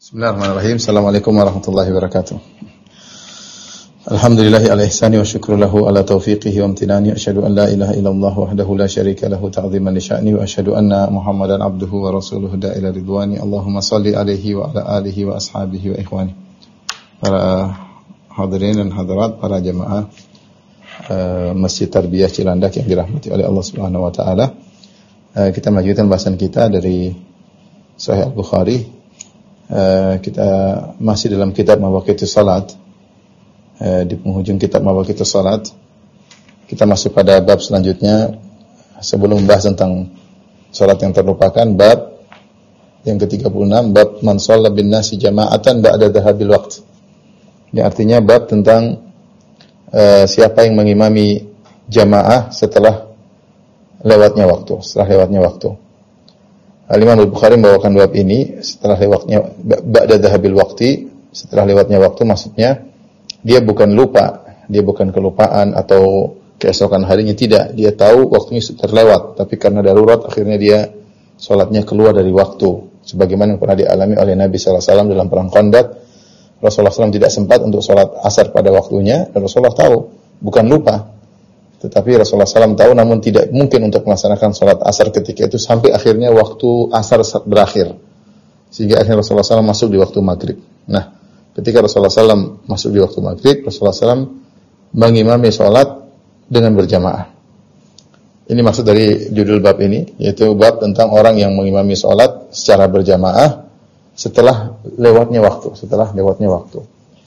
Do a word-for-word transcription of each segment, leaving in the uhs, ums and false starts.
Bismillahirrahmanirrahim. Assalamualaikum warahmatullahi wabarakatuh. Alhamdulillahi ala ihsani wa syukru lahu ala taufiqihi wa amtinani. Asyhadu an la ilaha illallah wahdahu la syarika lahu ta'ziman li sya'ni wa asyhadu anna Muhammadan abduhu wa rasuluhu da'ila ridwani. Allahumma salli alaihi wa ala alihi wa ashabihi wa ikhwani. Para hadirin dan hadirat, para jemaah uh, Masjid Tarbiyah Cilandak yang dirahmati oleh Allah Subhanahu wa taala. Uh, kita melanjutkan bahasan kita dari Sahih Al-Bukhari. Uh, kita masih dalam kitab Mawaqitus Salat. Uh, di penghujung kitab Mawaqitus Salat kita masuk pada bab selanjutnya. Sebelum membahas tentang salat yang terlupakan, bab yang ke tiga puluh enam, bab man shalla bin nasi jama'atan ba'da dhahabil waqt. Ini artinya bab tentang uh, siapa yang mengimami jamaah setelah lewatnya waktu, setelah lewatnya waktu. Al-Imam Al-Bukhari membawakan bab ini setelah lewatnya ba'da dhahabil waqti, setelah lewatnya waktu, maksudnya dia bukan lupa, dia bukan kelupaan atau keesokan harinya, tidak, dia tahu waktunya sudah terlewat, tapi karena darurat akhirnya dia salatnya keluar dari waktu, sebagaimana yang pernah dialami oleh Nabi sallallahu alaihi wasallam dalam perang Khandaq. Rasulullah sallallahu alaihi wasallam tidak sempat untuk salat asar pada waktunya, dan Rasulullah tahu, bukan lupa. Tetapi Rasulullah sallallahu alaihi wasallam tahu, namun tidak mungkin untuk melaksanakan salat asar ketika itu sampai akhirnya waktu asar berakhir. Sehingga akhirnya Rasulullah sallallahu alaihi wasallam masuk di waktu maghrib. Nah, ketika Rasulullah sallallahu alaihi wasallam masuk di waktu maghrib, Rasulullah sallallahu alaihi wasallam mengimami salat dengan berjamaah. Ini maksud dari judul bab ini, yaitu bab tentang orang yang mengimami salat secara berjamaah setelah lewatnya waktu, setelah lewatnya waktu.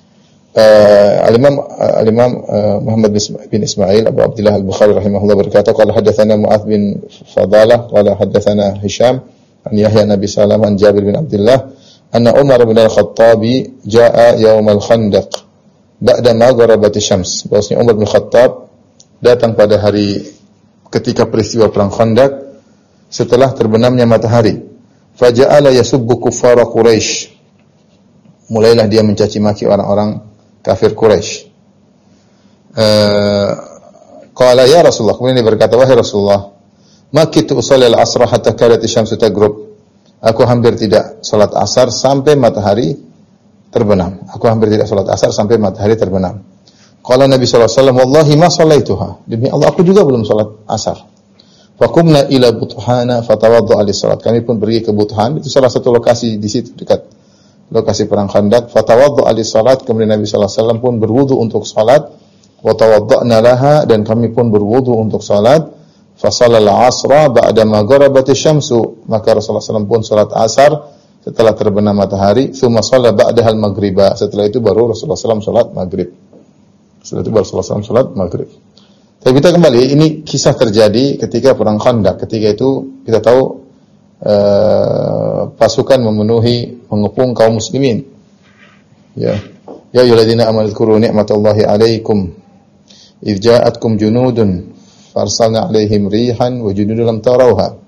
Uh, Al-Imam uh, Al-Imam uh, Muhammad bin Ismail Abu Abdullah Al-Bukhari rahimahullah berkata, qala hadatsana Mu'adz bin Fadalah qala hadatsana Hisham an Yahya Nabi sallallahu an Jabir bin Abdullah anna Umar bin Al-Khattab jaa yaum al-Khandaq ba'da ma gharabat asy-syams. Bahwasanya Umar bin Khattab datang pada hari ketika peristiwa perang Khandaq setelah terbenamnya matahari. Faja'ala yasubbu kuffara Quraisy. Mulailah dia mencaci maki orang-orang kafir Quraisy. Uh, qala ya Rasulullah, kemudian dia berkata, wahai Rasulullah, makitu usalli al-asra hatta kadat asy-syamsu taghrub. Aku hampir tidak salat asar sampai matahari terbenam. Aku hampir tidak salat asar sampai matahari terbenam. Qala Nabi sallallahu alaihi wasallam, wallahi ma shallaituha. Demi Allah aku juga belum salat asar. Faqumna ila Buthana fatawadda'a lis-salat. Kami pun pergi ke Buthan, itu salah satu lokasi di situ dekat lokasi perang Khandaq. Fatawadda'a lis-salat, kemudian Nabi sallallahu alaihi wasallam pun berwudu untuk salat. Wa tawadda'na laha, dan kami pun berwudu untuk salat. Fa shallal 'asra ba'da ma gharabat asy-syamsu, maka Rasulullah sallallahu alaihi wasallam pun salat asar setelah terbenam matahari. Tsumma shalla ba'daha al-maghriba, setelah itu baru Rasulullah sallallahu alaihi wasallam salat maghrib. Setelah itu baru Rasulullah sallallahu alaihi wasallam salat maghrib. Tapi kita kembali, ini kisah terjadi ketika perang Khandaq. Ketika itu kita tahu Uh, pasukan memenuhi mengepung kaum muslimin. Ya, ya ayyuhalladzina amanu dzkuru ni'matallahi 'alaikum idz ja'atkum junudun farsalna 'alaihim rihan wa junudun lam tarawha.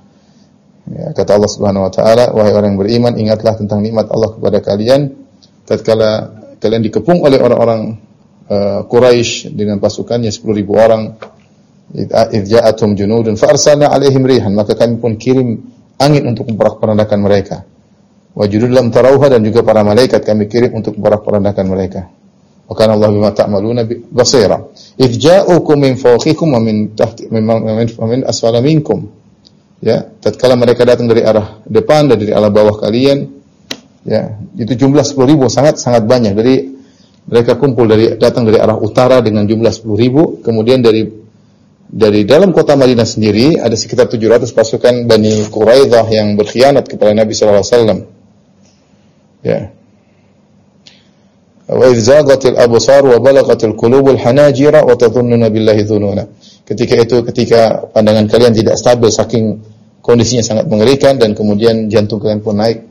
Ya, kata Allah Subhanahu wa taala, wahai orang yang beriman, ingatlah tentang nikmat Allah kepada kalian tatkala kalian dikepung oleh orang-orang uh, Quraisy dengan pasukannya sepuluh ribu orang. Idz ja'atum junudun farsalna 'alaihim rihan, maka kami pun kirim angin untuk memporak-porandakan mereka. Wa junudun lam tarawha, dan juga para malaikat kami kirim untuk memporak-porandakan mereka. Wa kana Allahu bima ta'maluna basira. Idz ja'ukum min fawqikum wa min tahti wa min asfala minkum. Ya, tatkala mereka datang dari arah depan dan dari arah bawah kalian, ya, itu jumlah sepuluh ribu, sangat sangat banyak. Dari mereka kumpul dari datang dari arah utara dengan jumlah sepuluh ribu, kemudian dari Dari dalam kota Madinah sendiri ada sekitar tujuh ratus pasukan Bani Quraidah yang berkhianat kepada Nabi sallallahu alaihi wasallam. Ya. Wa idz zaghatil absar wa balaghatil qulubul hanajira wa tadhunnuna billahi dhununa. Ketika itu, ketika pandangan kalian tidak stabil saking kondisinya sangat mengerikan, dan kemudian jantung kalian pun naik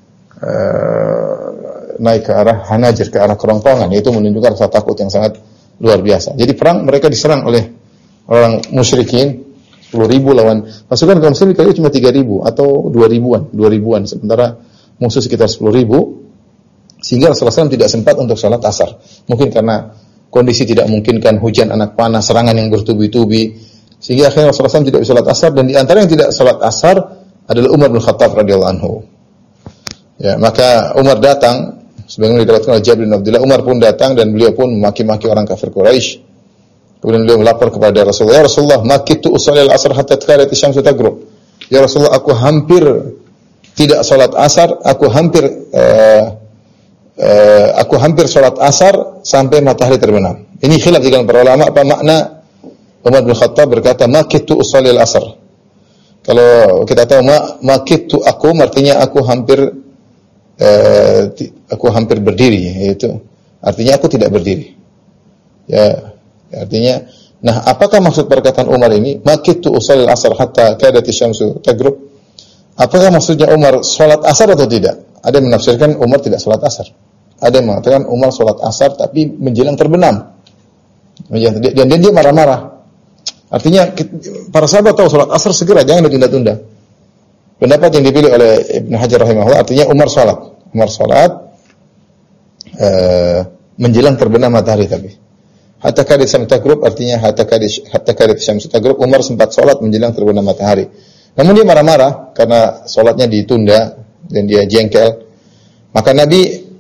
uh, naik ke arah hanajir, ke arah kerongkongan, itu menunjukkan rasa takut yang sangat luar biasa. Jadi perang mereka diserang oleh orang musyrikin sepuluh ribu lawan pasukan kaum muslimin kali cuma tiga ribu atau dua ribuan, dua ribuan, sementara musuh sekitar sepuluh ribu, sehingga Rasulullah sallallahu alaihi wasallam tidak sempat untuk salat asar. Mungkin karena kondisi tidak memungkinkan, hujan, anak panas, serangan yang bertubi-tubi, sehingga akhirnya Rasulullah sallallahu alaihi wasallam tidak bisa salat asar. Dan di antara yang tidak salat asar adalah Umar bin Khattab radhiyallahu anhu. Ya, maka Umar datang, sebagaimana dikatakan oleh Jabir bin Abdullah, Umar pun datang dan beliau pun memaki-maki orang kafir Quraisy. Kemudian beliau melapor kepada Rasulullah, "Ya Rasulullah, makitu usalli al-asr hatta takadat asy-syamsu taghrub." Ya Rasulullah, aku hampir tidak salat asar, aku hampir uh, uh, aku hampir salat asar sampai matahari terbenam. Ini khilaf di kalangan para ulama apa makna Umar bin Khattab berkata makitu usalli al-asr. Kalau kita tahu ma makitu aku artinya aku hampir uh, aku hampir berdiri, yaitu artinya aku tidak berdiri. Ya, artinya, nah apakah maksud perkataan Umar ini? Makitu usalli al-asr hatta kadat asy-syamsu taghrub. Apakah maksudnya Umar salat asar atau tidak? Ada yang menafsirkan Umar tidak salat asar. Ada yang mengatakan Umar salat asar tapi menjelang terbenam. Dan dia, dia marah-marah. Artinya para sahabat tahu salat asar segera, jangan ditunda-tunda. Pendapat yang dipilih oleh Ibnu Hajar rahimahullah artinya Umar salat. Umar salat uh, menjelang terbenam matahari tapi. Hatta kadat syamsu taghrub artinya hatta kadat hatta kadat syamsu taghrub, Umar sempat salat menjelang terbenam matahari. Namun dia marah-marah karena salatnya ditunda dan dia jengkel. Maka Nabi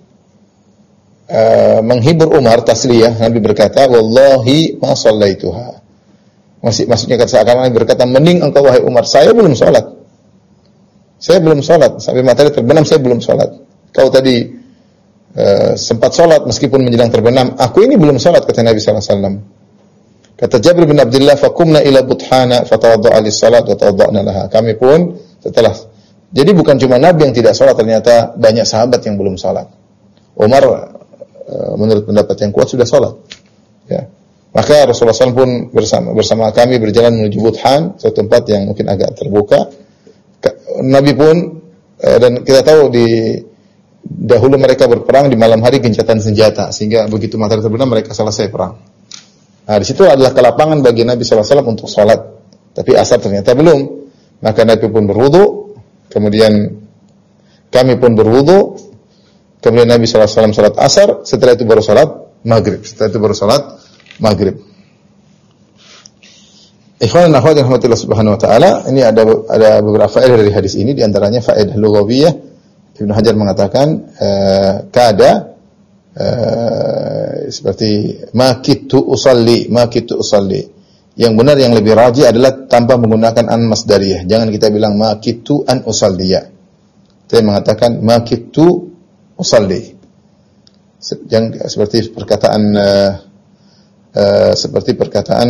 uh, menghibur Umar tasliyah. Nabi berkata, "Wallahi ma shallaituha." Masih maksudnya kata seakan Nabi berkata, "Mending engkau wahai Umar, saya belum salat. Saya belum salat sampai matahari terbenam, saya belum salat. Kau tadi uh, sempat salat meskipun menjelang terbenam, aku ini belum salat," kata Nabi sallallahu alaihi wasallam. Kata Jabir bin Abdullah, "Faqumna ila buthana fatawadda'a lis-salat wa tawadda'na laha." Kami pun setelah, jadi bukan cuma Nabi yang tidak salat, ternyata banyak sahabat yang belum salat. Umar uh, menurut pendapat yang kuat sudah salat. Ya. Maka Rasulullah shallallahu alaihi wasallam pun bersama bersama kami berjalan menuju Buthan, suatu tempat yang mungkin agak terbuka. Nabi pun uh, dan kita tahu di dahulu mereka berperang di malam hari gencatan senjata, sehingga begitu matahari terbenam mereka selesai perang. Nah, di situ adalah kelapangan bagi Nabi sallallahu alaihi wasallam untuk salat. Tapi asar ternyata belum. Maka Nabi pun berwudu, kemudian kami pun berwudu, kemudian Nabi sallallahu alaihi wasallam salat asar, setelah itu baru salat maghrib. Setelah itu baru salat maghrib. Ikhwan dan akhwat yang rahmatillah subhanahu wa ta'ala, ini ada ada beberapa faedah dari hadis ini, di antaranya faedah lughawiyah. Ibnu Hajar mengatakan uh, kada uh, seperti makitu usalli, makitu usalli. Yang benar yang lebih rajih adalah tanpa menggunakan an masdariyah. Jangan kita bilang makitu an usalliya. Saya mengatakan makitu usalli. Yang seperti perkataan uh, uh, seperti perkataan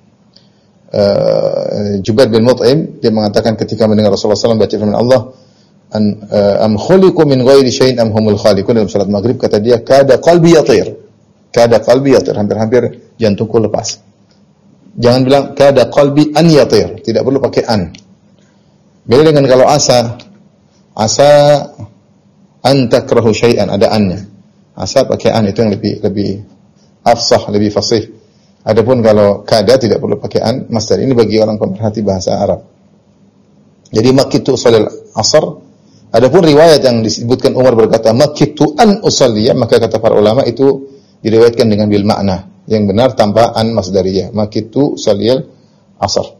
uh, Jubair bin Mut'im, dia mengatakan ketika mendengar Rasulullah sallallahu alaihi wasallam baca firman Allah, an uh, am khuliqu min ghairi syai'in am humul khaliqun, dalam salat maghrib kata dia kada qalbi yatir. Kada qalbi yatir, hampir-hampir jantungku lepas. Jangan bilang kada qalbi an yatir, tidak perlu pakai an. Beda dengan kalau asa. Asa an takrahu syai'an, ada annya. Asa pakai an, itu yang lebih lebih afsah, lebih fasih. Adapun kalau kada tidak perlu pakai an masdar. Ini bagi orang pemerhati bahasa Arab. Jadi makitu salil asar. Adapun riwayat yang disebutkan Umar berkata makitu an usalliya, maka kata para ulama itu diriwayatkan dengan bil makna yang benar tanpa an masdariyah. Makitu salil asar.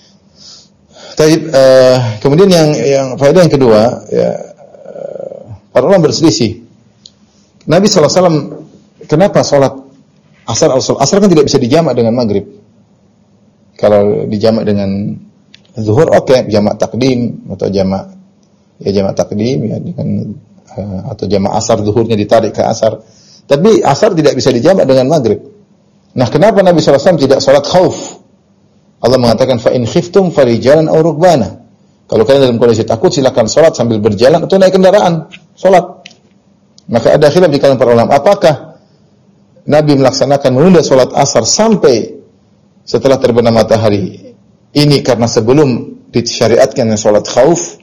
Taib, uh, kemudian yang yang faedah yang kedua, ya, uh, para ulama berselisih. Nabi sallallahu alaihi wasallam kenapa salat asar asar asar kan tidak bisa dijamak dengan maghrib. Kalau dijamak dengan zuhur oke, okay, jamak takdim atau jamak ya jamak takdim ya dengan uh, atau jamak asar zuhurnya ditarik ke asar. Tapi asar tidak bisa dijamak dengan maghrib. Nah, kenapa Nabi sallallahu alaihi wasallam tidak salat khauf? Allah mengatakan fa in khiftum farijalan aw rukbana. Kalau kalian dalam kondisi takut silakan salat sambil berjalan atau naik kendaraan, salat. Maka ada khilaf di kalangan para ulama, apakah Nabi melaksanakan menunda salat asar sampai setelah terbenam matahari ini karena sebelum disyariatkan salat khauf,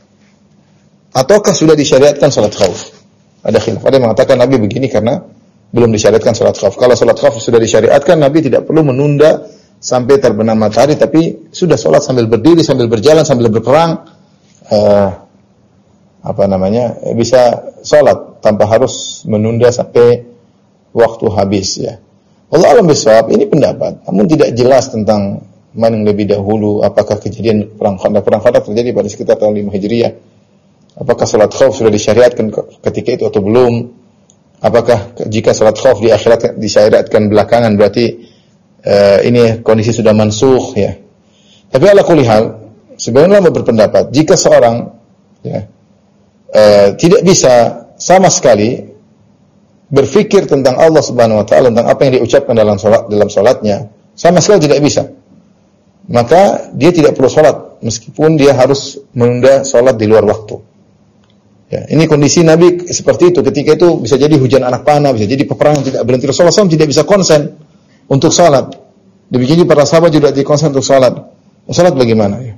ataukah sudah disyariatkan salat khauf? Ada khilaf. Ada yang mengatakan Nabi begini karena belum disyariatkan salat khauf. Kalau salat khauf sudah disyariatkan, Nabi tidak perlu menunda sampai terbenam matahari, tapi sudah salat sambil berdiri, sambil berjalan, sambil berperang, uh, apa namanya, bisa salat tanpa harus menunda sampai waktu habis ya. Allah alam bisawab, ini pendapat, namun tidak jelas tentang mana yang lebih dahulu, apakah kejadian perang Khandaq. Perang Khandaq terjadi pada sekitar tahun lima Hijriah. Apakah salat khauf sudah disyariatkan ketika itu atau belum? Apakah jika salat khauf di akhirat disyariatkan belakangan berarti uh, ini kondisi sudah mansukh ya. Tapi ala kulli hal, sebagian ulama berpendapat jika seorang ya, uh, tidak bisa sama sekali berfikir tentang Allah Subhanahu wa taala, tentang apa yang diucapkan dalam salat dalam salatnya, sama sekali tidak bisa, maka dia tidak perlu salat meskipun dia harus menunda salat di luar waktu. Ya, ini kondisi Nabi seperti itu. Ketika itu bisa jadi hujan anak panah, bisa jadi peperangan tidak berhenti. Rasulullah shallallahu alaihi wasallam tidak bisa konsen untuk salat. Demikian juga para sahabat juga tidak konsen untuk salat. Salat bagaimana ya?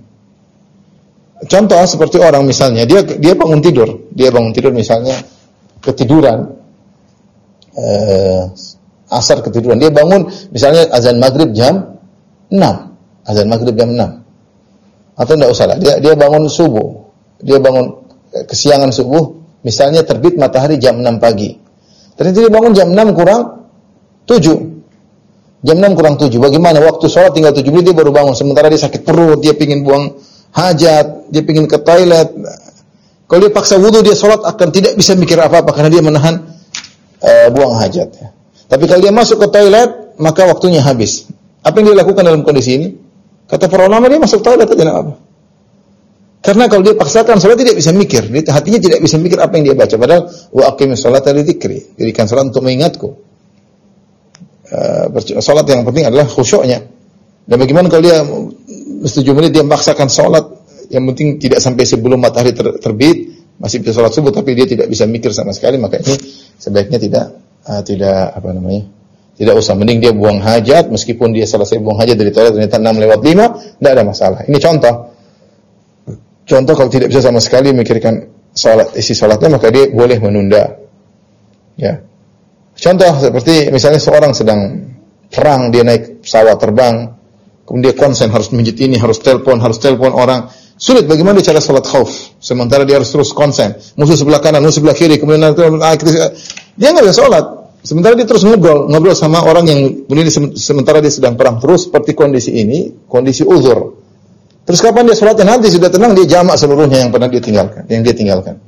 Contoh seperti orang misalnya dia dia bangun tidur, dia bangun tidur misalnya ketiduran, eh, asar ketiduran. Dia bangun misalnya azan maghrib jam enam, azan maghrib jam enam. Atau tidak usah lah, dia dia bangun subuh, dia bangun kesiangan subuh, misalnya terbit matahari jam enam pagi. Ternyata dia bangun jam enam kurang tujuh. Jam enam kurang tujuh. Bagaimana? Waktu sholat tinggal tujuh menit dia baru bangun. Sementara dia sakit perut, dia pingin buang hajat, dia pingin ke toilet. Kalau dia paksa wudu, dia sholat akan tidak bisa mikir apa-apa karena dia menahan uh, buang hajat. Ya. Tapi kalau dia masuk ke toilet, maka waktunya habis. Apa yang dia lakukan dalam kondisi ini? Kata para ulama, dia masuk toilet aja enggak apa. Karena kalau dia paksakan salat tidak bisa mikir, hatinya tidak bisa mikir apa yang dia baca. Padahal wa aqimis sholata lidzikri, dirikan salat untuk mengingatku. Uh, salat yang penting adalah khusyuknya. Dan bagaimana kalau dia tujuh menit dia memaksakan salat, yang penting tidak sampai sebelum matahari ter- terbit, masih bisa salat subuh tapi dia tidak bisa mikir sama sekali, maka ini sebaiknya tidak uh, tidak apa namanya? Tidak usah, mending dia buang hajat meskipun dia selesai buang hajat dari toilet ternyata enam lewat lima, tidak ada masalah. Ini contoh. Contoh kalau tidak bisa sama sekali memikirkan salat, isi salatnya, maka dia boleh menunda. Ya. Contoh seperti misalnya seorang sedang perang, dia naik pesawat terbang, kemudian dia konsen harus menjit ini, harus telepon, harus telepon orang. Sulit bagaimana cara salat khauf sementara dia harus terus konsen. Musuh sebelah kanan, musuh sebelah kiri, kemudian dia enggak bisa salat. Sementara dia terus ngobrol, ngobrol sama orang yang berdiri sementara dia sedang perang. Terus seperti kondisi ini, kondisi uzur. Terus kapan dia sholatnya? Nanti sudah tenang dia jamak seluruhnya yang pernah dia tinggalkan, yang dia tinggalkan.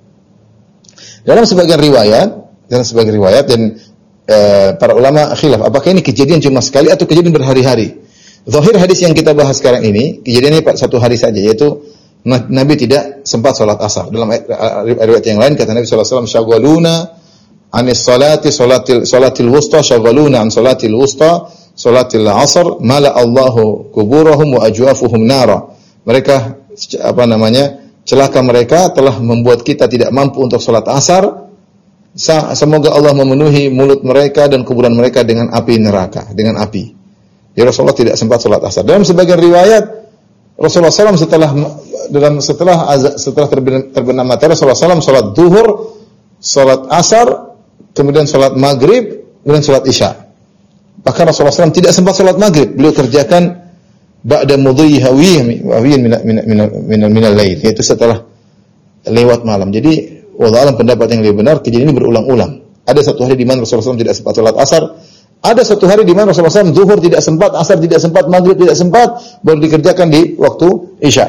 Dalam sebagian riwayat, dalam sebagian riwayat dan e, para ulama khilaf, apakah ini kejadian cuma sekali atau kejadian berhari-hari? Zahir hadis yang kita bahas sekarang ini, kejadiannya satu hari saja, yaitu Nabi tidak sempat sholat asar. Dalam riwayat yang lain kata Nabi sallallahu alaihi wasallam, "Syaghaluna anis salati salatil salatil wusta, syaghaluna an salatil wusta." Salatil asar mala Allahu kuburahum wa ajwafuhum nara. Mereka apa namanya? Celaka mereka telah membuat kita tidak mampu untuk salat asar. Semoga Allah memenuhi mulut mereka dan kuburan mereka dengan api neraka, dengan api. Ya, Rasulullah tidak sempat salat asar. Dalam sebagian riwayat Rasulullah sallallahu alaihi wasallam setelah dalam setelah setelah terbenam matahari Rasulullah sallallahu alaihi wasallam salat zuhur, salat asar, kemudian salat maghrib, kemudian salat isya. Bahkan Rasulullah sallallahu alaihi wasallam tidak sempat salat maghrib, beliau kerjakan ba'da mudhi hawiyin hawiyin min min min min al-lail, yaitu setelah lewat malam. Jadi wallahu alam pendapat yang lebih benar, kejadian ini berulang-ulang. Ada satu hari di mana Rasulullah sallallahu alaihi wasallam tidak sempat salat asar, ada satu hari di mana Rasulullah sallallahu alaihi wasallam zuhur tidak sempat, asar tidak sempat, maghrib tidak sempat, baru dikerjakan di waktu isya.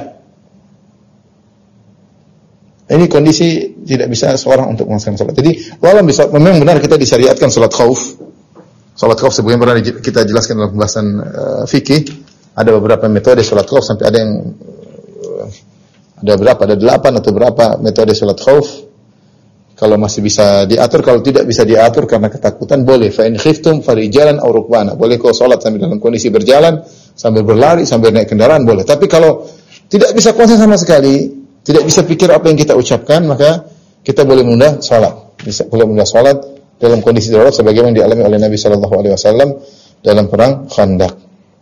Ini kondisi tidak bisa seorang untuk melaksanakan salat. Jadi wallahu bisa memang benar kita disyariatkan salat khauf. Salat khauf sebagaimana pernah kita jelaskan dalam pembahasan uh, fikih, ada beberapa metode salat khauf sampai ada yang uh, ada berapa? Ada delapan atau berapa metode salat khauf. Kalau masih bisa diatur, kalau tidak bisa diatur karena ketakutan boleh. Fa in khiftum farijalan aw rukbana. Boleh kau salat sambil dalam kondisi berjalan, sambil berlari, sambil naik kendaraan boleh. Tapi kalau tidak bisa konsen sama sekali, tidak bisa pikir apa yang kita ucapkan, maka kita boleh menunda salat. Bisa boleh menunda salat dalam kondisi darurat sebagaimana dialami oleh Nabi sallallahu alaihi wasallam dalam perang Khandaq.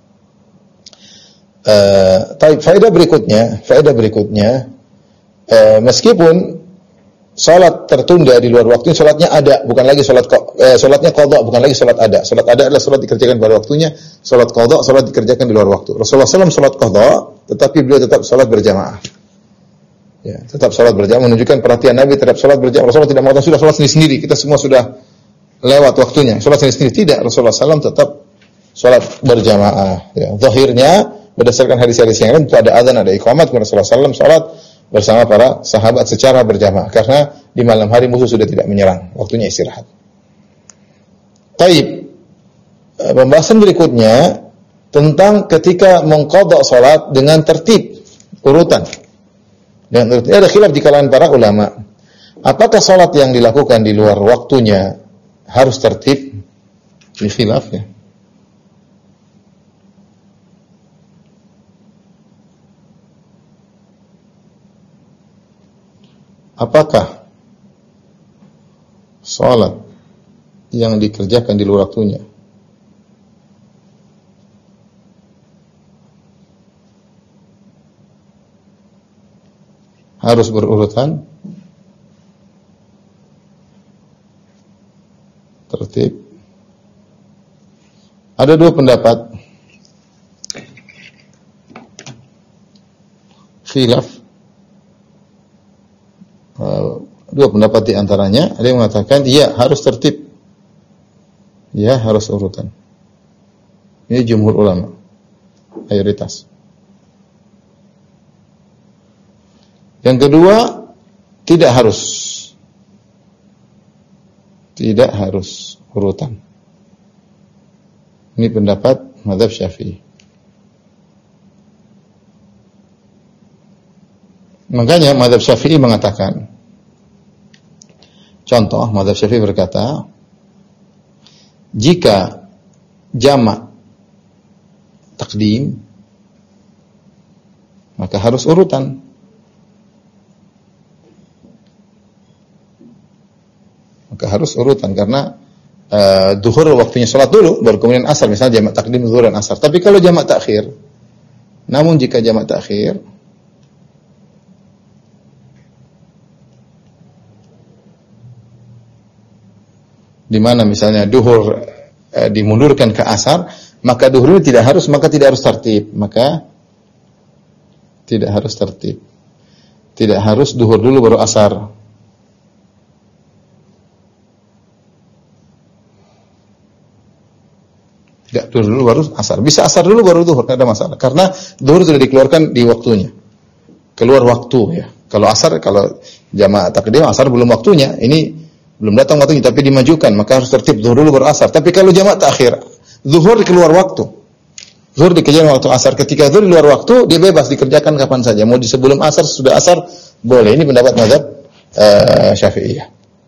Eh, uh, faedah berikutnya, faedah berikutnya uh, meskipun salat tertunda di luar waktu, salatnya ada, bukan lagi salat eh, salatnya qadha, bukan lagi salat ada. Salat ada adalah salat dikerjakan pada waktunya, salat qadha salat dikerjakan di luar waktu. Rasulullah sallallahu alaihi wasallam salat qadha, tetapi beliau tetap salat berjamaah. Ya, tetap salat berjamaah menunjukkan perhatian Nabi terhadap salat berjamaah. Rasulullah tidak mengatakan sudah salat sendiri-sendiri, kita semua sudah lewat waktunya, salat sendiri-sendiri. Tidak, Rasulullah sallallahu alaihi wasallam tetap salat berjamaah. Ya, zahirnya berdasarkan hadis-hadis yang lain itu ada azan, ada iqamat, Rasulullah sallallahu alaihi wasallam salat bersama para sahabat secara berjamaah karena di malam hari musuh sudah tidak menyerang, waktunya istirahat. Taib. Pembahasan berikutnya tentang ketika mengqadha salat dengan tertib urutan. Dengan urutan. Ada khilaf di kalangan para ulama. Apakah salat yang dilakukan di luar waktunya harus tertib? Ini khilaf ya. Apakah salat yang dikerjakan di luar waktunya harus berurutan, tertib? Ada dua pendapat, khilaf. Dua pendapat di antaranya, ada yang mengatakan iya harus tertib, ya harus urutan. Ini jumhur ulama, mayoritas. Yang kedua, tidak harus, tidak harus urutan. Ini pendapat mazhab Syafi'i. Makanya mazhab Syafi'i mengatakan, contoh mazhab Syafi'i berkata, jika jamak takdim maka harus urutan. Maka harus urutan karena uh, duhur waktunya salat dulu baru kemudian asar, misalnya jamak takdim zuhur dan asar. Tapi kalau jamak takhir, namun jika jamak takhir di mana misalnya duhur e, dimundurkan ke asar, maka duhur ini tidak harus, maka tidak harus tertib, maka tidak harus tertib. Tidak harus duhur dulu baru asar. Tidak duhur dulu baru asar. Bisa asar dulu baru duhur, tidak ada masalah. Karena duhur sudah dikeluarkan di waktunya. Keluar waktu ya. Kalau asar, kalau jamaah takdim asar belum waktunya. Ini belum datang waktunya tapi dimajukan, maka harus tertib zuhur dulu baru asar. Tapi kalau jamak takhir, zuhur di keluar waktu. Zuhur dikerjakan waktu asar. Ketika zuhur di luar waktu, dia bebas dikerjakan kapan saja. Mau di sebelum asar, sudah asar, boleh. Ini pendapat mazhab uh, Syafi'iyah.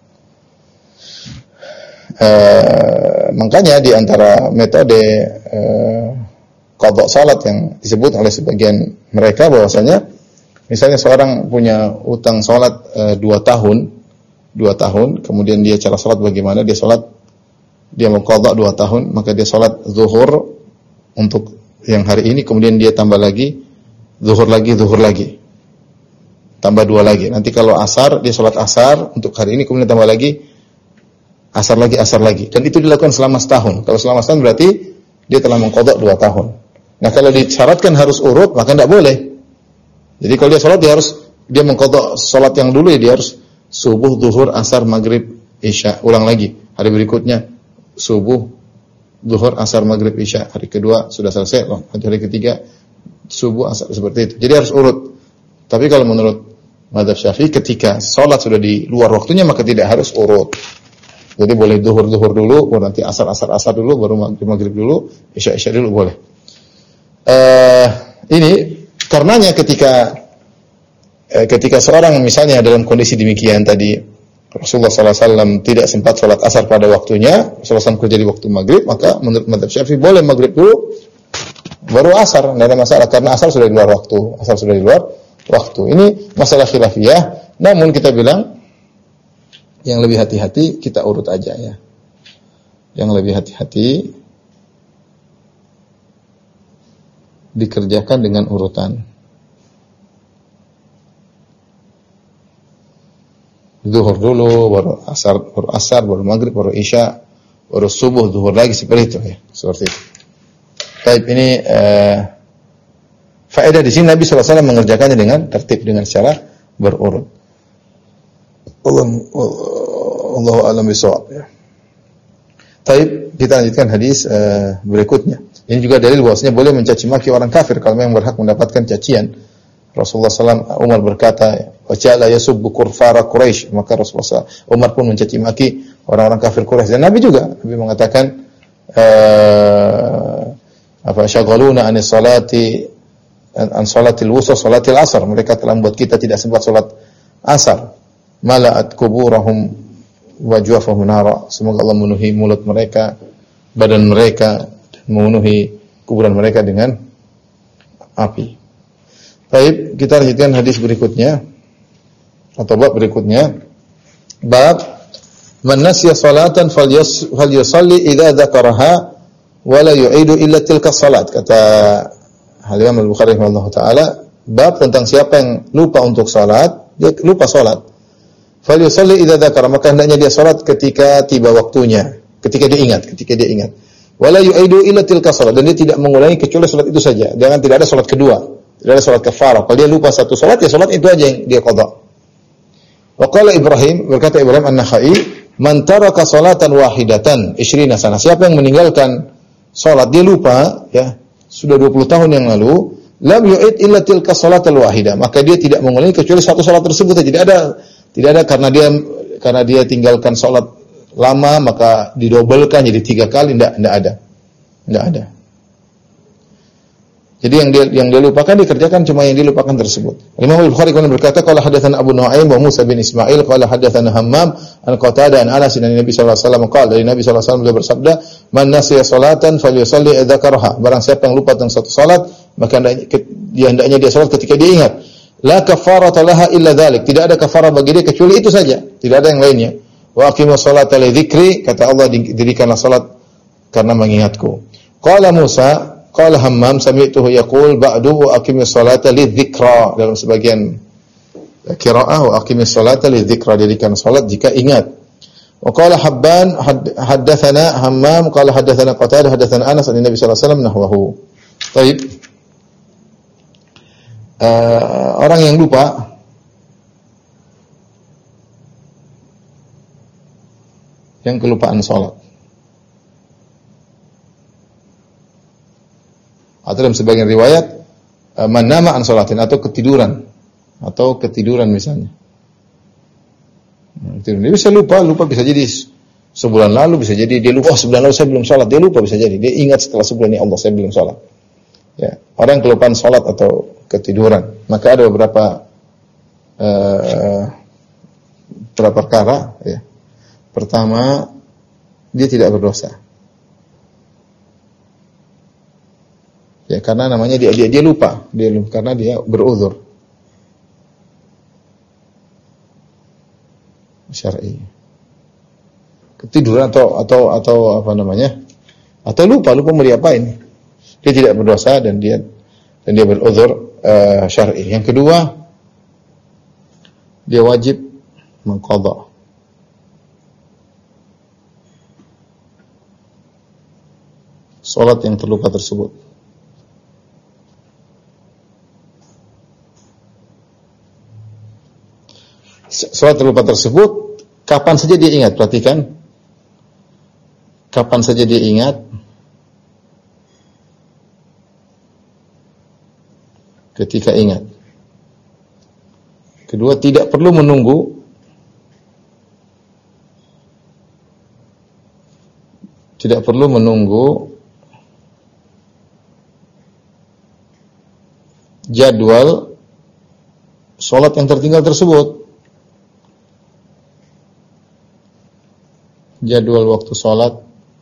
Uh, makanya di antara metode uh, qadha salat yang disebut oleh sebagian mereka bahwasanya misalnya seorang punya utang salat uh, dua tahun dua tahun, kemudian dia cara salat bagaimana, dia salat, dia mau qadha dua tahun, maka dia salat zuhur untuk yang hari ini, kemudian dia tambah lagi, zuhur lagi, zuhur lagi, tambah dua lagi. Nanti kalau asar, dia salat asar untuk hari ini, kemudian tambah lagi, asar lagi, asar lagi. Dan itu dilakukan selama setahun. Kalau selama setahun berarti dia telah mengqadha dua tahun. Nah kalau disyaratkan harus urut, maka tidak boleh. Jadi kalau dia salat, dia harus, dia mengqadha salat yang dulu, ya dia harus subuh, zuhur, asar, maghrib, isya. Ulang lagi. Hari berikutnya subuh, zuhur, asar, maghrib, isya. Hari kedua sudah selesai. Loh. Hari ketiga subuh, asar, seperti itu. Jadi harus urut. Tapi kalau menurut mazhab Syafi'i, ketika sholat sudah di luar waktunya maka tidak harus urut. Jadi boleh zuhur, zuhur dulu, baru nanti asar, asar, asar dulu, baru maghrib, maghrib dulu, isya, isya dulu, boleh. Uh, ini karenanya ketika ketika seorang misalnya dalam kondisi demikian tadi, Rasulullah sallallahu alaihi wasallam tidak sempat sholat asar pada waktunya, Rasulullah sallallahu alaihi wasallam kerja di waktu maghrib, maka menurut mazhab Syafi'i boleh maghrib dulu, baru asar, tidak ada masalah, karena asar sudah di luar waktu, asar sudah di luar waktu. Ini masalah khilafiyah, namun kita bilang, yang lebih hati-hati, kita urut aja ya. Yang lebih hati-hati, dikerjakan dengan urutan. Zuhur dulu, baru asar, baru asar, baru maghrib, baru isya, baru subuh, zuhur lagi, seperti itu ya, seperti itu. Baik, ini uh, faedah di sini Nabi sallallahu alaihi wasallam mengerjakannya dengan tertib, dengan secara berurut. Allah, Allah alam bisawab ya. Baik, kita lanjutkan hadis uh, berikutnya. Ini juga dalil bahwasanya boleh mencaci maki orang kafir kalau memang berhak mendapatkan cacian Rasulullah sallallahu alaihi wasallam, Umar berkata, "Waja'ala yasubbu kurfara Quraisy." Maka Rasulullah sallallahu alaihi wasallam, Umar pun mencaci maki orang-orang kafir Quraisy. Dan Nabi juga, Nabi mengatakan, uh, apa syaghaluna anis salati an salatil wusta salatil asar. Mereka telah membuat kita tidak sempat salat asar. Mala'at kuburahum wa juwafahum nara. Semoga Allah memenuhi mulut mereka, badan mereka, dan memenuhi kuburan mereka dengan api. Baik, kita lanjutkan hadis berikutnya atau bab berikutnya. Bab man nasiya salatan falyusalli idza dzakaraha wa la yu'idu illa tilka salat. Kata Al-Imam Al-Bukhari rahimahullahu taala, bab tentang siapa yang lupa untuk salat, dia lupa salat. Falyusalli idza dzakara, maka hendaknya dia salat ketika tiba waktunya, ketika dia ingat, ketika dia ingat. Wa la yu'idu illa tilka salat, dan dia tidak mengulangi kecuali salat itu saja. Jangan tidak ada salat kedua. Tidak ada salat kafarah. Kalau dia lupa satu salat, ya salat itu aja yang dia qada. Wa qala Ibrahim, berkata Ibrahim An-Nakhai, man taraka salatan wahidatan ishrina sana. Siapa yang meninggalkan salat, dia lupa, ya, sudah dua puluh tahun yang lalu, lam yu'id illa tilka salatal wahidah. Maka dia tidak mengulangi kecuali satu salat tersebut. Tidak ada tidak ada karena dia karena dia tinggalkan salat lama maka didobelkan jadi tiga kali, tidak tidak ada. Tidak ada. Jadi yang dia yang dia lupakan dikerjakan cuma yang dilupakan tersebut. Imam Al-Bukhari kemudian berkata, qala hadatsana Abu Nu'aim wa Musa bin Ismail qala hadatsana Hammam an Qatadah an Anas an Nabi sallallahu alaihi wasallam qala, dari Nabi sallallahu alaihi wasallam beliau bersabda, man nasiya salatan falyusalli idza dzakaraha. Barang siapa yang lupa tentang satu salat, maka hendaknya dia hendaknya dia salat ketika dia ingat. La kafarata laha illa dzalik. Tidak ada kafarah bagi dia kecuali itu saja, tidak ada yang lainnya. Wa aqimus salata li dzikri, kata Allah, dirikanlah salat karena mengingatku. Qala Musa, qala Hammam sami'tuhu yaqul ba'du wa aqimis salata lidzikra. Dalam sebagian qiraah wa aqimis salata lidzikra, dirikan salat jika ingat. Wa qala Habban haddatsana Hammam qala haddatsana Qatadah haddatsana Anas an Nabi sallallahu alaihi wasallam nahwahu. Baik. Uh, orang yang lupa yang kelupaan salat, atau dalam sebagian riwayat man nama an salatin, atau ketiduran atau ketiduran misalnya. Dia bisa lupa, lupa bisa jadi sebulan lalu, bisa jadi dia lupa, oh sebulan lalu saya belum salat, dia lupa, bisa jadi dia ingat setelah sebulan, ya Allah saya belum salat. Ya, orang yang kelupaan salat atau ketiduran, maka ada beberapa uh, beberapa perkara, ya. Pertama, dia tidak berdosa. Ya, karena namanya dia dia, dia lupa, dia lupa karena dia beruzur syar'i. Ketiduran atau atau atau apa namanya? Atau lupa, lupa mau diapain. Dia tidak berdosa dan dia dan dia beruzur uh, syar'i. Yang kedua, dia wajib mengqadha. Salat yang terlupa tersebut. Salat terlupa tersebut kapan saja dia ingat, perhatikan. Kapan saja dia ingat, ketika ingat. Kedua, tidak perlu menunggu tidak perlu menunggu jadwal salat yang tertinggal tersebut. Jadwal waktu salat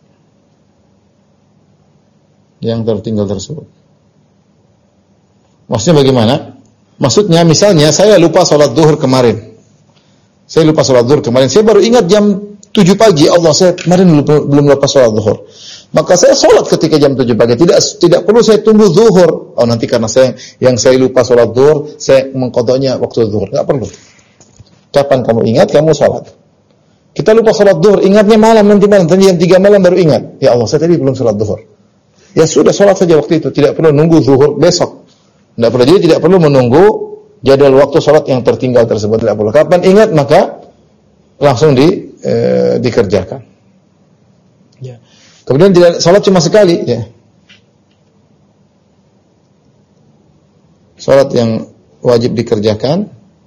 yang tertinggal tersebut. Maksudnya bagaimana? Maksudnya misalnya saya lupa salat zuhur kemarin. Saya lupa salat zuhur kemarin. Saya baru ingat jam tujuh pagi. Allah, saya kemarin lupa, belum lupa salat zuhur. Maka saya salat ketika jam tujuh pagi. Tidak tidak perlu saya tunggu zuhur. Oh, nanti karena saya yang saya lupa salat zuhur, saya mengqadanya waktu zuhur. Enggak perlu. Kapan kamu ingat, kamu salat. Kita lupa salat zuhur, ingatnya malam, nanti malam, nanti jam tiga malam baru ingat. Ya Allah, saya tadi belum salat zuhur. Ya sudah, salat saja waktu itu. Tidak perlu nunggu zuhur besok. Tidak perlu, jadi tidak perlu menunggu jadwal waktu salat yang tertinggal tersebut. Tidak perlu. Kapan ingat maka langsung di e, dikerjakan. Ya. Kemudian tidak salat cuma sekali. Ya. Salat yang wajib dikerjakan,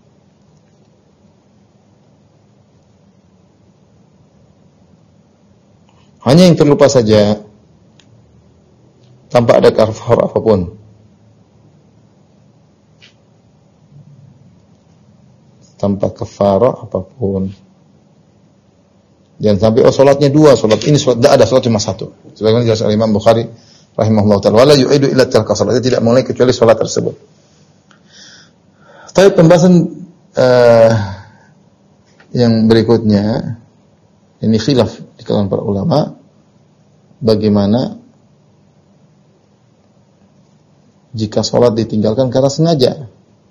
hanya yang terlupa saja, tanpa ada kafarah apapun. Tanpa kafarah apapun. Jangan sampai oh salatnya dua, salat ini salat tidak ada, salat cuma satu. Sebagaimana jelas Imam Bukhari rahimahullah taala, wala yu'idu illa tilka salat, dia tidak mengulangi kecuali salat tersebut. Tapi pembahasan uh, yang berikutnya ini khilaf di kalangan para ulama bagaimana jika salat ditinggalkan karena sengaja.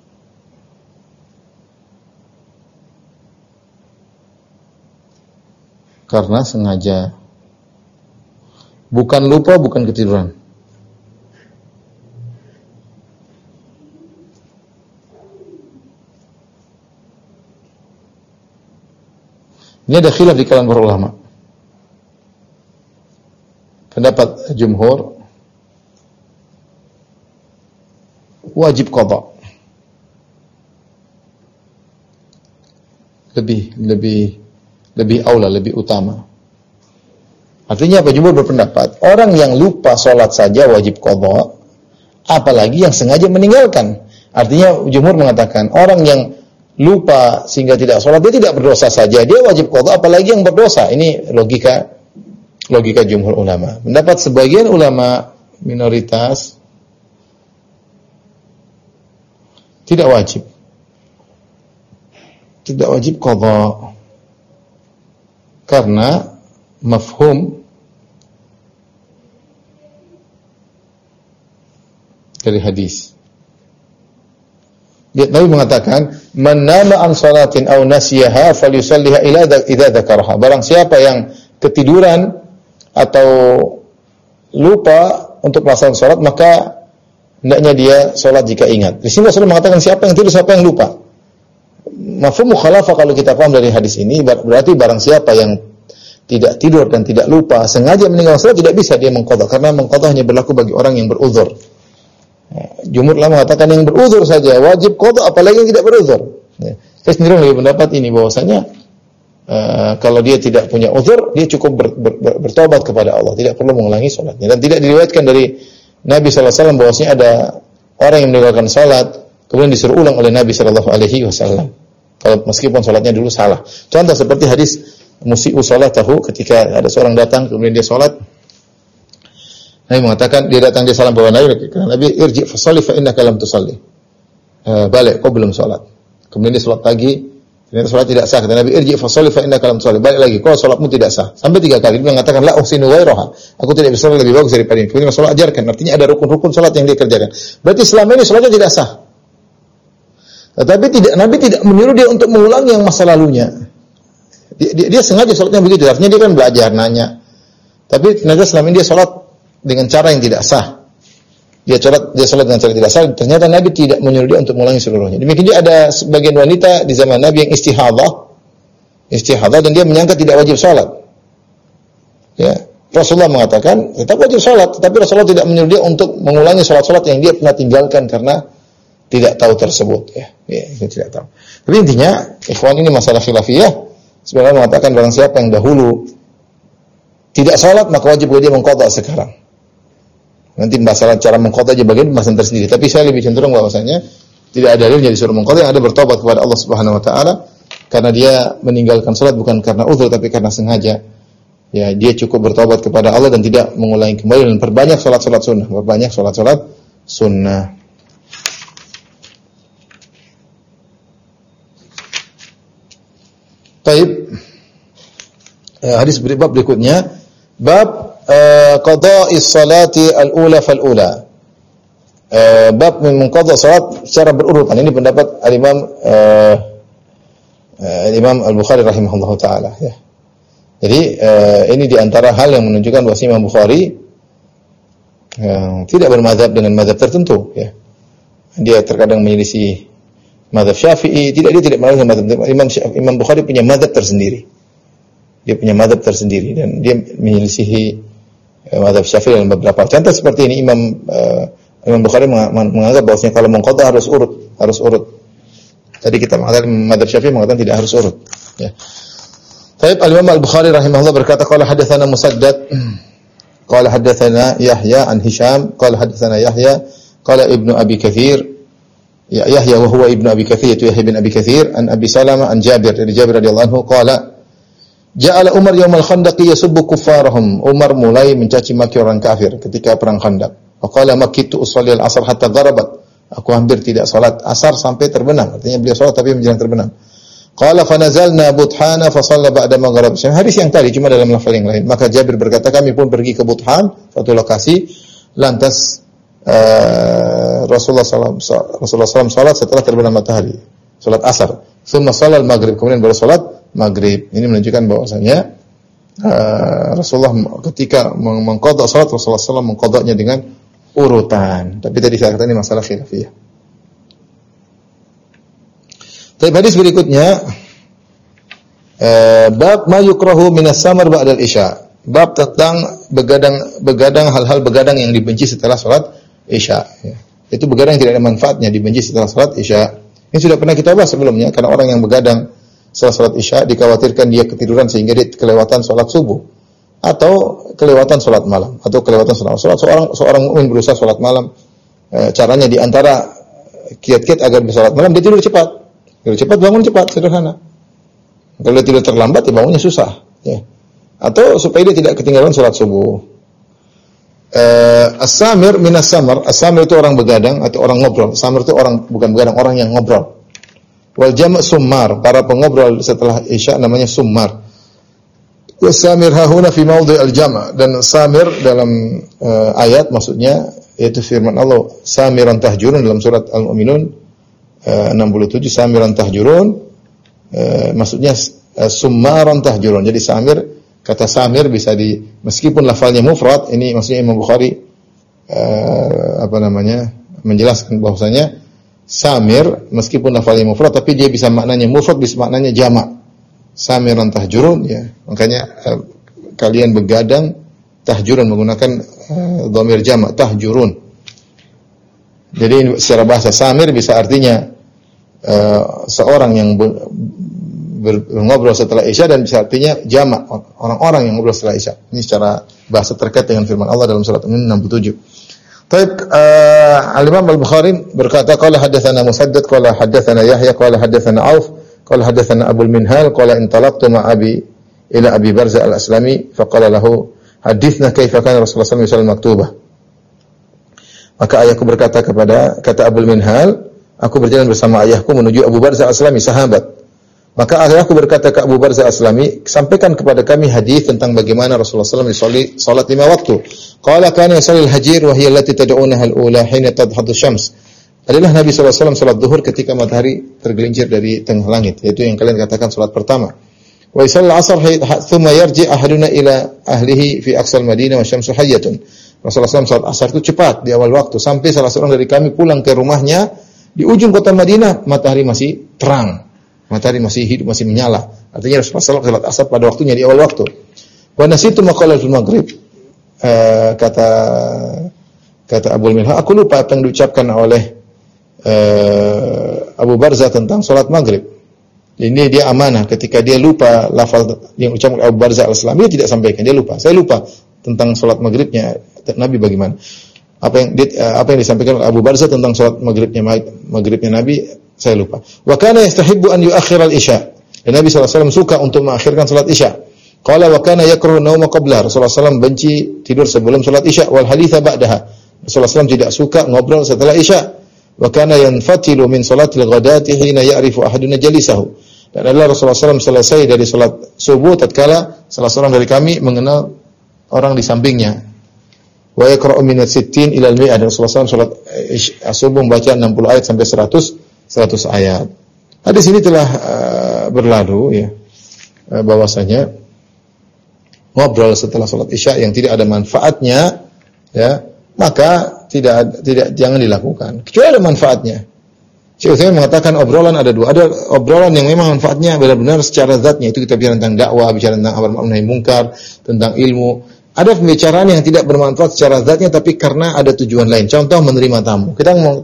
Karena sengaja. Bukan lupa, bukan ketiduran. Ini ada khilaf di kalangan para ulama. Pendapat jumhur wajib qada. Lebih lebih lebih aula, lebih utama. Artinya apa? Jumhur berpendapat orang yang lupa sholat saja wajib qada, apalagi yang sengaja meninggalkan. Artinya jumhur mengatakan orang yang lupa sehingga tidak sholat, dia tidak berdosa saja, dia wajib qada, apalagi yang berdosa. Ini logika logika jumhur ulama. Pendapat sebagian ulama minoritas tidak wajib. Tidak wajib qada. Karena mafhum dari hadis. Dia Nabi mengatakan, "Man nama an salatin aw nasiyaha falyusalliha ila idza dzakaraha." Barang siapa yang ketiduran atau lupa untuk melaksanakan salat, maka hendaknya dia salat jika ingat. Di sini Rasulullah mengatakan siapa yang tidur, siapa yang lupa. Mafhum mukhalafah kalau kita paham dari hadis ini berarti barang siapa yang tidak tidur dan tidak lupa sengaja meninggalkan salat tidak bisa dia mengqadha, karena mengqadha hanya berlaku bagi orang yang beruzur. Jumhur ulama mengatakan yang beruzur saja wajib qadha, apalagi yang tidak beruzur. Saya sendiri lebih pendapat ini bahwasanya uh, kalau dia tidak punya uzur, dia cukup ber, ber, ber, bertobat kepada Allah, tidak perlu mengulangi salatnya. Dan tidak diriwayatkan dari Nabi sallallahu alaihi wasallam bahwasanya ada orang yang meninggalkan salat kemudian disuruh ulang oleh Nabi sallallahu alaihi wasallam. Kalau meskipun salatnya dulu salah. Contoh seperti hadis musii'u salatahu, ketika ada seorang datang kemudian dia salat, Nabi mengatakan, dia datang dia salam bahwa Nabi, Nabi irji' fa shalli fa innaka lam tusalli. Uh, balik, kau belum salat. Kemudian dia salat pagi, ternyata salat tidak sah. Kata Nabi, irji' fa shalli fa innaka lam tusalli. Balik lagi, kau salatmu tidak sah. Sampai tiga kali dia mengatakan la uhsinu ghairaha. Aku tidak bisa lebih bagus daripada ini. Kemudian Rasulullah ajarkan, artinya ada rukun-rukun salat yang dia kerjakan. Berarti selama ini salatnya tidak sah. Tetapi tidak, Nabi tidak menyuruh dia untuk mengulang yang masa lalunya. Dia, dia, dia sengaja salatnya begitu. Artinya dia kan belajar, nanya. Tapi ternyata selama ini dia salat dengan cara yang tidak sah. Dia salat, dia salat dengan cara yang tidak sah. Ternyata Nabi tidak menyuruh dia untuk mengulangi seluruhnya. Demikian juga ada sebagian wanita di zaman Nabi yang istihadah, istihadah dan dia menyangka tidak wajib salat. Ya, Rasulullah mengatakan tetap wajib salat, tetapi Rasulullah tidak menyuruh dia untuk mengulangi salat-salat yang dia pernah tinggalkan karena tidak tahu tersebut, ya, ya itu tidak tahu. Tapi intinya, ikhwan, ini masalah khilafiyah. Sebenarnya mengatakan barang siapa yang dahulu tidak salat maka wajib dia mengqadha sekarang. Nanti masalah cara mengqadha aja bagian pembahasan tersendiri. Tapi saya lebih cenderung bahwasanya tidak ada dalilnya disuruh mengqadha, yang ada bertobat kepada Allah Subhanahu Wa Taala karena dia meninggalkan salat bukan karena uzur tapi karena sengaja. Ya, dia cukup bertobat kepada Allah dan tidak mengulangi kembali dan perbanyak salat-salat sunnah, perbanyak salat-salat sunnah. Baik, hadis bab berikutnya, bab uh, qada'is salati al-ula fal-ula. Uh, bab mengqadha salat secara berurutan. Ini pendapat al-Imam uh, uh, Imam Al-Bukhari rahimahullahu taala, ya. Jadi uh, ini di antara hal yang menunjukkan bahwa Imam Bukhari uh, tidak bermadzhab dengan mazhab tertentu, ya. Dia terkadang menyelisih mazhab Syafi'i, tidak dia tidak menolak mazhab Imam Imam Bukhari punya mazhab tersendiri. Dia punya mazhab tersendiri dan dia menyelisihi uh, mazhab Syafi'i dalam beberapa contoh seperti ini. Imam uh, Imam Bukhari menganggap bahwasanya kalau mengqadha harus urut, harus urut. Jadi kita mengatakan mazhab Syafi'i mengatakan tidak harus urut. Ya. Baik, Al-Imam Al-Bukhari rahimahullah berkata qala hadatsana Musaddad qala hadatsana Yahya an Hisham qala hadatsana Yahya qala Ibnu Abi Katsir ya Yahya wa huwa Ibnu Abi Katsir itu Yahya bin Abi Katsir an Abi Salamah an Jabir dari Jabir radhiyallahu anhu qala ja'ala Umar yaumal Khandaq yasubbu kuffarahum. Umar mulai mencaci maki orang kafir ketika perang Khandaq. Wa qala makitu usalli al-'asr hatta gharabat. Aku hampir tidak salat asar sampai terbenam. Artinya beliau salat tapi menjelang terbenam. Qala fa nazalna Buthana fa shalla ba'da maghrib. Hadis yang tadi cuma dalam lafaz yang lain. Maka Jabir berkata kami pun pergi ke Buthan, suatu lokasi, lantas uh, Rasulullah sallallahu alaihi wasallam salat setelah terbenam matahari, salat asar. Tsumma shalla al-maghrib, kemudian baru salat maghrib. Ini menunjukkan bahwasanya uh, Rasulullah ketika mengqadha salat Rasulullah sallallahu alaihi wasallam mengqadhanya dengan urutan. Tapi tadi saya katakan ini masalah khilafiyah. Tapi hadis berikutnya eh, bab ma yukrahu minas samar ba'dal isya. Bab tentang begadang begadang hal-hal begadang yang dibenci setelah salat isya ya. Itu begadang yang tidak ada manfaatnya dibenci setelah salat isya. Ini sudah pernah kita bahas sebelumnya karena orang yang begadang setelah salat isya dikhawatirkan dia ketiduran sehingga dia kelewatan salat subuh atau kelewatan salat malam atau kelewatan salat salat seorang seorang mukmin berusaha salat malam eh, caranya di antara kiat-kiat agar bisa salat malam dia tidur cepat. Tidur cepat, bangun cepat, sederhana. Kalau dia tidur terlambat, ya bangunnya susah. Ya. Atau supaya dia tidak ketinggalan sholat subuh. Uh, as-samir minas samar. As-samir itu orang begadang atau orang ngobrol. Samir itu orang bukan begadang, orang yang ngobrol. Wal jama' summar. Para pengobrol setelah isya namanya summar. Was-samir hahuna fi mawdi' al-jama'. Dan samir dalam uh, ayat maksudnya yaitu firman Allah, samiran tahjurun dalam surat Al-Mu'minun enam puluh tujuh samiran tahjurun e, maksudnya e, summaran tahjurun. Jadi samir, kata samir bisa di meskipun lafalnya mufrad, ini maksudnya Imam Bukhari e, apa namanya menjelaskan bahwasanya samir meskipun lafalnya mufrad tapi dia bisa maknanya mufrad, bisa maknanya jamak. Samiran tahjurun ya. Makanya e, kalian begadang tahjurun menggunakan e, dhamir jamak tahjurun. Jadi secara bahasa samir bisa artinya uh, seorang yang ber, ber, ngobrol setelah isya dan bisa artinya jamak orang-orang yang ngobrol setelah isya. Ini secara bahasa terkait dengan firman Allah dalam surat enam puluh tujuh. Baik, uh, Al-Imam Al-Bukhari berkata qala hadatsana Musaddad qala hadatsana Yahya qala hadatsana Auf qala hadatsana Abul Minhal qala intalaqtu ma abi ila Abi Barza Al-Aslami faqala lahu hadithna kaifa kana Rasulullah sallallahu alaihi wasallam maktubah. Maka ayahku berkata kepada, kata Abul Minhal, aku berjalan bersama ayahku menuju Abu Barzah Al-Aslami, sahabat. Maka ayahku berkata ke Abu Barzah Al-Aslami, sampaikan kepada kami hadis tentang bagaimana Rasulullah sallallahu alaihi wasallam salat lima waktu. Qala kana yusalli al-hajir wa hiya allati tad'unaha al-ula hina tadhhadu syams. Adalah Nabi sallallahu alaihi wasallam salat zuhur ketika matahari tergelincir dari tengah langit, yaitu yang kalian katakan salat pertama. Wa yusalli al-'asr thumma yarji ahaduna ila ahlihi fi aqsal Madinah wa syamsu hayyatun. Rasulullah sallallahu alaihi wasallam salat asar itu cepat di awal waktu sampai salah seorang dari kami pulang ke rumahnya di ujung kota Madinah matahari masih terang, matahari masih hidup, masih menyala. Artinya Rasulullah sallallahu alaihi wasallam salat asar pada waktunya di awal waktu. Wa nasitu maqalatul maghrib. Uh, kata kata Abul Minhal, aku lupa apa yang diucapkan oleh uh, Abu Barzah tentang salat maghrib. Ini dia amanah ketika dia lupa lafaz yang ucapkan Abu Barzah Al-Aslami dia tidak sampaikan, dia lupa. Saya lupa tentang salat maghribnya Nabi bagaimana. Apa yang apa yang disampaikan oleh Abu Barzah tentang salat maghribnya maghribnya Nabi saya lupa. Wa kana yastahibbu an yu'akhkhira al-isya. Dan Nabi sallallahu alaihi wasallam suka untuk mengakhirkan salat isya. Qala wa kana yakrahu an-nawma qabla. Rasulullah sallallahu alaihi wasallam benci tidur sebelum salat isya wal haditha ba'daha. Rasulullah sallallahu alaihi wasallam tidak suka ngobrol setelah isya. Wa kana yanfatilu min salatil ghadati hina ya'rifu ahaduna jalisahu. Dan adalah Rasulullah sallallahu alaihi wasallam selesai dari salat subuh tatkala salah seorang dari kami mengenal orang di sampingnya. Wa yaqra'u min sittin ila al-mi'ah. Dan Rasulullah sallallahu alaihi wasallam salat subuh membaca enam puluh ayat sampai seratus seratus ayat. Hadis ini telah uh, berlalu ya. Uh, bahwasanya ngobrol setelah salat Isya yang tidak ada manfaatnya ya, maka tidak tidak jangan dilakukan. Kecuali ada manfaatnya. Syekh Utsaimin mengatakan obrolan ada dua. Ada obrolan yang memang manfaatnya benar-benar secara zatnya, itu kita bicara tentang dakwah, bicara tentang amar ma'ruf nahi munkar, tentang ilmu. Ada pembicaraan yang tidak bermanfaat secara zatnya tapi karena ada tujuan lain. Contoh menerima tamu. Kita ngomong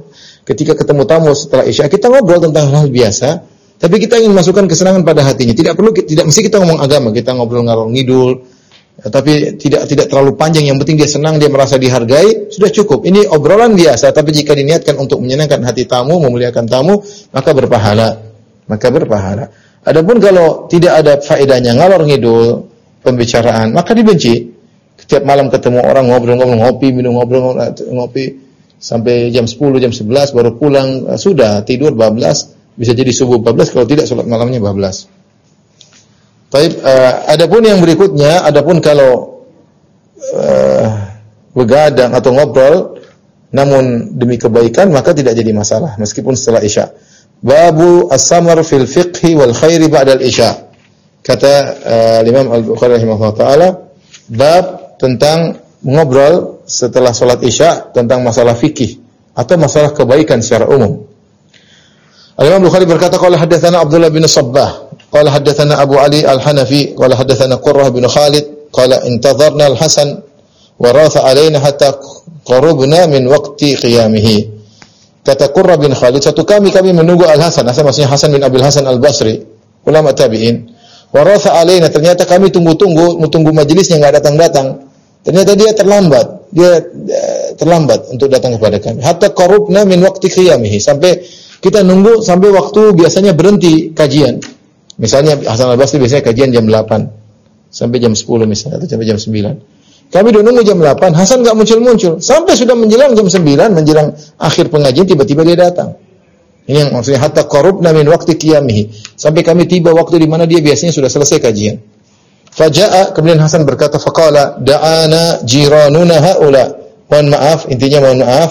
ketika ketemu tamu setelah Isya, kita ngobrol tentang hal biasa, tapi kita ingin masukkan kesenangan pada hatinya. Tidak perlu, tidak mesti kita ngomong agama, kita ngobrol ngalor ngidul, tapi tidak tidak terlalu panjang. Yang penting dia senang, dia merasa dihargai, sudah cukup. Ini obrolan biasa, tapi jika diniatkan untuk menyenangkan hati tamu, memuliakan tamu, maka berpahala, maka berpahala. Adapun kalau tidak ada faedahnya, ngalor ngidul pembicaraan, maka dibenci. Setiap malam ketemu orang ngobrol-ngobrol, ngopi, minum ngobrol, ngopi sampai jam sepuluh, jam sebelas baru pulang, sudah tidur bablas, bisa jadi subuh bablas, kalau tidak salat malamnya bablas. Baik, uh, adapun yang berikutnya, adapun kalau uh, begadang atau ngobrol namun demi kebaikan, maka tidak jadi masalah meskipun setelah Isya. Babu as-samar fil fiqhi wal khairi ba'da al-Isya. Kata uh, Imam Al-Bukhari rahimahullah taala, bab tentang mengobrol setelah salat Isya tentang masalah fikih atau masalah kebaikan secara umum. Al-Imam Bukhari berkata, qala haddatsana Abdullah bin Sabbah, qala haddatsana Abu Ali Al-Hanafi, qala haddatsana Qurrah bin Khalid, qala intadharna Al-Hasan wa ratha alaina hatta qarubna min waqti qiyamihi. Kata Qurrah bin Khalid, satu kami kami menunggu Al-Hasan, Hasan maksudnya Hasan bin Abil Hasan Al-Basri, ulama tabi'in. Wa ratha alaina, ternyata kami tunggu-tunggu, tunggu majelisnya enggak datang-datang. Ternyata dia terlambat, dia uh, terlambat untuk datang kepada kami. Hatta qarubna min waqti qiyamihi, sampai kita nunggu sampai waktu biasanya berhenti kajian. Misalnya Hasan Al-Basri biasanya kajian jam delapan sampai jam sepuluh misalnya, atau sampai jam sembilan. Kami udah nunggu jam delapan, Hasan enggak muncul-muncul. Sampai sudah menjelang jam sembilan, menjelang akhir pengajian, tiba-tiba dia datang. Ini yang maksudnya hatta qarubna min waqti qiyamihi, sampai kami tiba waktu di mana dia biasanya sudah selesai kajian. Faja'a, kemudian Hasan berkata, faqala da'ana jiranuna haula. Mohon maaf, intinya mohon maaf.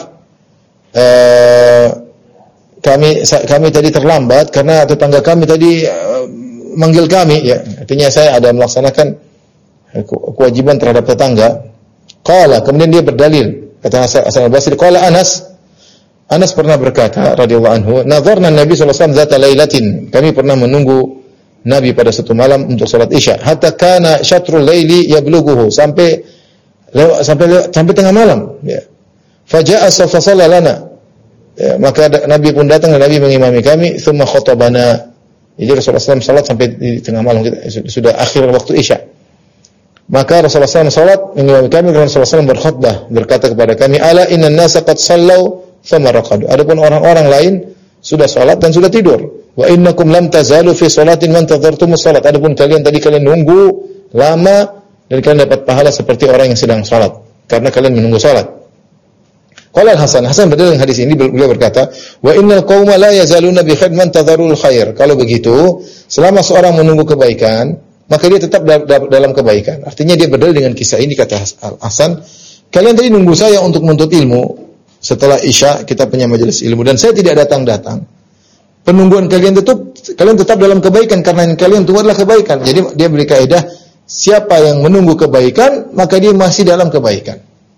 Uh, kami kami tadi terlambat karena tetangga kami tadi uh, manggil kami, ya. Artinya saya ada melaksanakan kewajiban terhadap tetangga. Qala, kemudian dia berdalil. Kata Hasan Al-Basri, qala Anas, Anas pernah berkata radhiyallahu anhu, nadharna Nabi sallallahu alaihi wasallam zata lailatin. Kami pernah menunggu Nabi pada satu malam untuk salat Isya. Hatta kana syatrul laili yablughuhu, sampai lewat, sampai lewat, sampai tengah malam, ya. Faja'a fa shalla lana. Ya, maka Nabi pun datang dan Nabi mengimami kami, thumma khatabana. Jadi Rasulullah sallallahu alaihi wasallam salat sampai di tengah malam, sudah akhir waktu Isya. Maka Rasulullah sallallahu alaihi wasallam salat mengimami kami, dan Rasulullah sallallahu alaihi wasallam berkhutbah, berkata kepada kami, ala innan nasa qad sallau thumma raqadu. Adapun orang-orang lain sudah salat dan sudah tidur. Wa innakum lam tazalu fi salatin man tadhartumus salat. Adapun kalian tadi kalian nunggu lama dan kalian dapat pahala seperti orang yang sedang salat karena kalian menunggu salat. Qala Hasan, Hasan berdalil hadis ini, beliau berkata, wa innal qauma la yazaluna bi khair man tadharul khair. Kalau begitu, selama seorang menunggu kebaikan, maka dia tetap dalam kebaikan. Artinya dia berdalil dengan kisah ini, kata Hasan, kalian tadi nunggu saya untuk menuntut ilmu. Setelah Isya kita punya majelis ilmu dan saya tidak datang-datang. Penungguan kalian tetap kalian tetap dalam kebaikan karena yang kalian tunggu adalah kebaikan. Jadi dia beri kaidah, siapa yang menunggu kebaikan maka dia masih dalam kebaikan.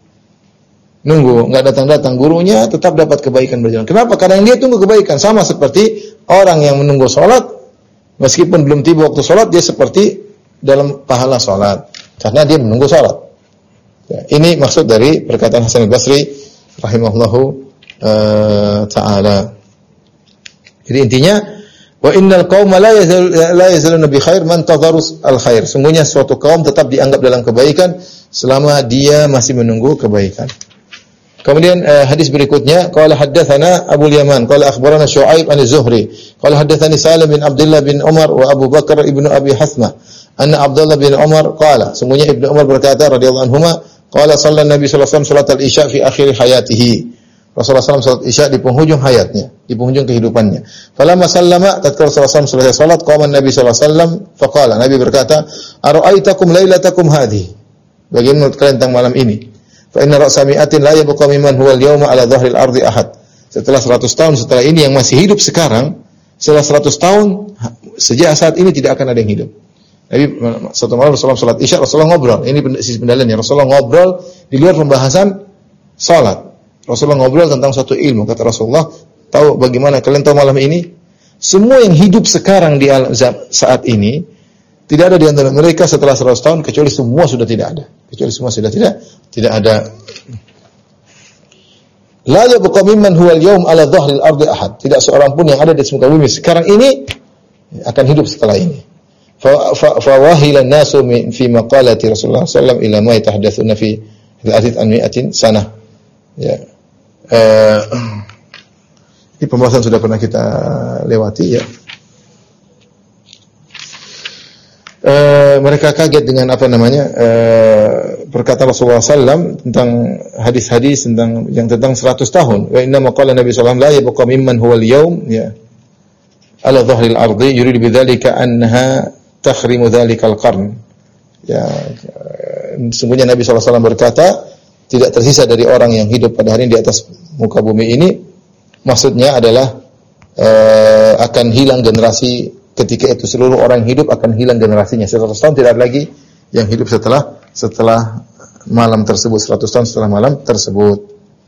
Nunggu enggak datang-datang, gurunya tetap dapat kebaikan berjalan. Kenapa? Karena dia tunggu kebaikan, sama seperti orang yang menunggu salat meskipun belum tiba waktu salat, dia seperti dalam pahala salat karena dia menunggu salat. Ya, ini maksud dari perkataan Hasan Al-Basri rahimahullahu uh, taala. Jadi intinya, wa innal qauma la yazal la yazaluna bi khair man tadharus al khair. Sungguhnya suatu kaum tetap dianggap dalam kebaikan selama dia masih menunggu kebaikan. Kemudian uh, hadis berikutnya, qala haddatsana Abu Yaman, qala akhbarana Syu'aib an Az-Zuhri, qala haddatsani Salim bin Abdullah bin Umar wa Abu Bakar ibnu Abi Hasmah, anna Abdullah bin Umar qala, sungguhnya Ibnu Umar berkata radhiyallahu anhuma, qala shalla Nabi sallallahu alaihi wasallam salat al-Isya fi akhir hayatihi. Rasulullah sallallahu alaihi wasallam salat Isya di penghujung hayatnya, di penghujung kehidupannya. Falamma sallama, tatkala Rasulullah sallallahu alaihi wasallam selesai salat, qama Nabi sallallahu alaihi wasallam faqala, Nabi berkata, ara'aitakum lailatakum hadhihi. Bagaimana menurut kalian tentang malam ini? Fa inna ra'sa mi'atin la yabqa mimman huwa al-yawma 'ala dhahril ardi ahad. Setelah seratus tahun setelah ini yang masih hidup sekarang, setelah seratus tahun sejak saat ini tidak akan ada yang hidup. Nabi satu malam Rasulullah salat Isya, Rasulullah ngobrol. Ini sisi pendalilannya. Rasulullah ngobrol di luar pembahasan salat. Rasulullah ngobrol tentang suatu ilmu. Kata Rasulullah, tahu bagaimana kalian tahu malam ini? Semua yang hidup sekarang di alam saat ini, tidak ada di antara mereka setelah seratus tahun kecuali semua sudah tidak ada. Kecuali semua sudah tidak tidak ada La yabqa mimman huwa al-yawm ala dhahril ardi ahad. Tidak seorang pun yang ada di muka bumi sekarang ini akan hidup setelah ini. Fa fa wahilan nasu fi maqalati Rasulullah sallallahu alaihi wasallam ila ma yatahaddatsuna fi al-hadits an mi'atin sanah. Ya. Uh, ini pembahasan sudah pernah kita lewati ya. Uh, mereka kaget dengan apa namanya uh, perkataan Rasulullah sallallahu alaihi wasallam tentang hadis-hadis tentang yang tentang seratus tahun. Wa inna maqala Nabi sallallahu alaihi wasallam la yabqa mimman huwa al-yawm ya ala dhahril ardi yuridu bidzalika annaha takhrimu dzalikal qarn. Ya, sesungguhnya Nabi sallallahu alaihi wasallam berkata, tidak tersisa dari orang yang hidup pada hari ini di atas muka bumi ini, maksudnya adalah uh, akan hilang generasi. Ketika itu seluruh orang hidup akan hilang generasinya. seratus tahun tidak ada lagi yang hidup setelah setelah malam tersebut. seratus tahun setelah malam tersebut.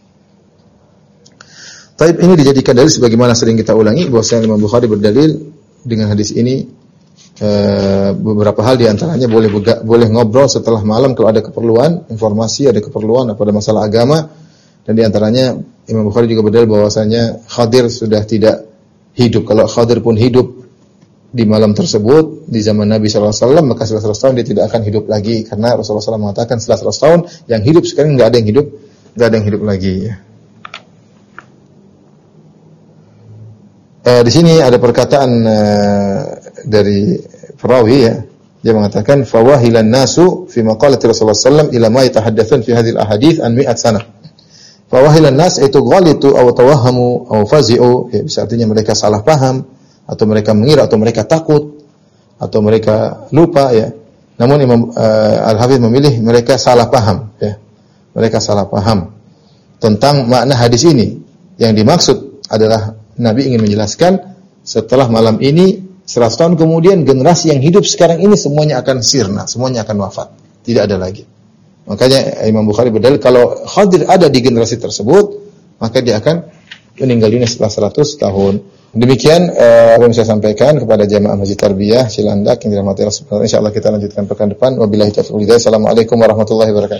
Taib ini dijadikan dalil sebagaimana sering kita ulangi bahwasanya Imam Bukhari berdalil dengan hadis ini e, beberapa hal di antaranya boleh bega, boleh ngobrol setelah malam kalau ada keperluan, informasi, ada keperluan pada masalah agama, dan di antaranya Imam Bukhari juga berdalil bahwasanya Khadir sudah tidak hidup. Kalau Khadir pun hidup di malam tersebut di zaman Nabi sallallahu alaihi wasallam, maka setelah seratus tahun dia tidak akan hidup lagi, karena Rasulullah sallallahu alaihi wasallam mengatakan setelah seratus tahun yang hidup sekarang enggak ada yang hidup, enggak ada yang hidup lagi ya. Eh, di sini ada perkataan eh, dari perawi ya, dia mengatakan fawahilan nasu fi maqalati Rasulullah sallallahu alaihi wasallam ila ma yatahaddatsun fi hadhil ahadits an mi'at sanah. Fawahilan nas itu ghalitu aw tawahhamu aw fazi'u, ya, bisa artinya mereka salah paham, atau mereka mengira, atau mereka takut, atau mereka lupa ya. Namun Imam uh, Al-Hafidz memilih mereka salah paham ya. Mereka salah paham tentang makna hadis ini. Yang dimaksud adalah Nabi ingin menjelaskan setelah malam ini seratus tahun kemudian generasi yang hidup sekarang ini semuanya akan sirna, semuanya akan wafat. Tidak ada lagi. Makanya Imam Bukhari berdalil kalau Khadir ada di generasi tersebut, maka dia akan meninggal dunia setelah seratus tahun. Demikian uh, apa yang saya sampaikan kepada jamaah Masjid Tarbiyah Cilandak yang dirahmati Allah Subhanahu wa taala. Insyaallah kita lanjutkan pekan depan. Wabillahi taufiq wal hidayah. Assalamualaikum warahmatullahi wabarakatuh.